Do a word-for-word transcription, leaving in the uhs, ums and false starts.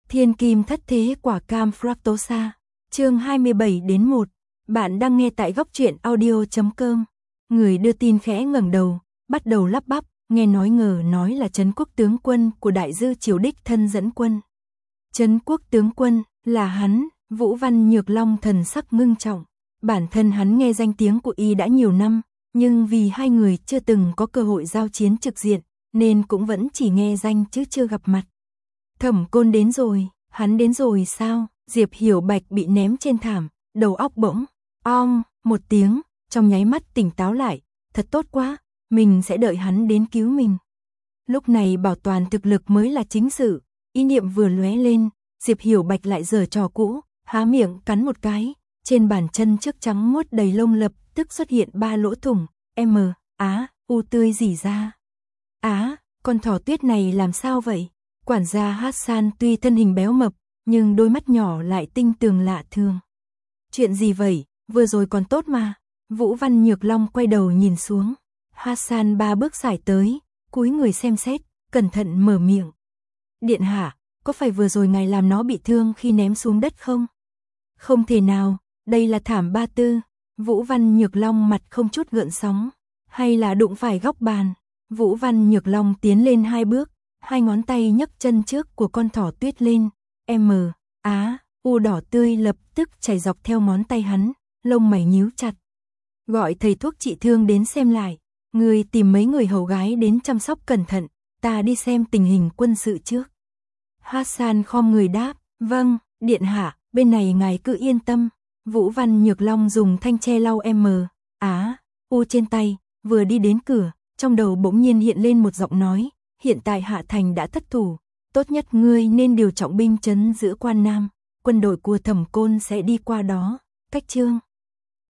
Thiên kim thất thế quả cam fructosa. Chương hai mươi bảy đến một. Bạn đang nghe tại góc truyện audio chấm com. Người đưa tin khẽ ngẩng đầu, bắt đầu lắp bắp, nghe nói ngờ nói là Trấn Quốc tướng quân của đại dư triều đích thân dẫn quân. Trấn Quốc tướng quân là hắn. Vũ Văn Nhược Long thần sắc ngưng trọng. Bản thân hắn nghe danh tiếng của y đã nhiều năm, nhưng vì hai người chưa từng có cơ hội giao chiến trực diện, nên cũng vẫn chỉ nghe danh chứ chưa gặp mặt. Thẩm Côn đến rồi, hắn đến rồi sao? Diệp Hiểu Bạch bị ném trên thảm, đầu óc bỗng, ong, một tiếng, trong nháy mắt tỉnh táo lại, thật tốt quá, mình sẽ đợi hắn đến cứu mình. Lúc này bảo toàn thực lực mới là chính sự, ý niệm vừa lóe lên, Diệp Hiểu Bạch lại giở trò cũ, há miệng cắn một cái, trên bàn chân trước trắng muốt đầy lông lập tức xuất hiện ba lỗ thủng, M, á, u tươi rỉ ra. Á, con thỏ tuyết này làm sao vậy? Quản gia Hassan tuy thân hình béo mập, nhưng đôi mắt nhỏ lại tinh tường lạ thường. Chuyện gì vậy, vừa rồi còn tốt mà. Vũ Văn Nhược Long quay đầu nhìn xuống. Hassan ba bước xải tới, cúi người xem xét, cẩn thận mở miệng. Điện hạ, có phải vừa rồi ngài làm nó bị thương khi ném xuống đất không? Không thể nào, đây là thảm ba tư. Vũ Văn Nhược Long mặt không chút gợn sóng. Hay là đụng phải góc bàn? Vũ Văn Nhược Long tiến lên hai bước, hai ngón tay nhấc chân trước của con thỏ tuyết lên. M, á, u đỏ tươi lập tức chảy dọc theo ngón tay hắn, lông mày nhíu chặt. Gọi thầy thuốc trị thương đến xem lại. Người tìm mấy người hầu gái đến chăm sóc cẩn thận, ta đi xem tình hình quân sự trước. Hassan khom người đáp, vâng, điện hạ, bên này ngài cứ yên tâm. Vũ Văn Nhược Long dùng thanh tre lau M, á, u trên tay, vừa đi đến cửa, trong đầu bỗng nhiên hiện lên một giọng nói, hiện tại Hạ Thành đã thất thủ, tốt nhất ngươi nên điều trọng binh trấn giữ Quan Nam, quân đội của Thẩm Côn sẽ đi qua đó. Cách chương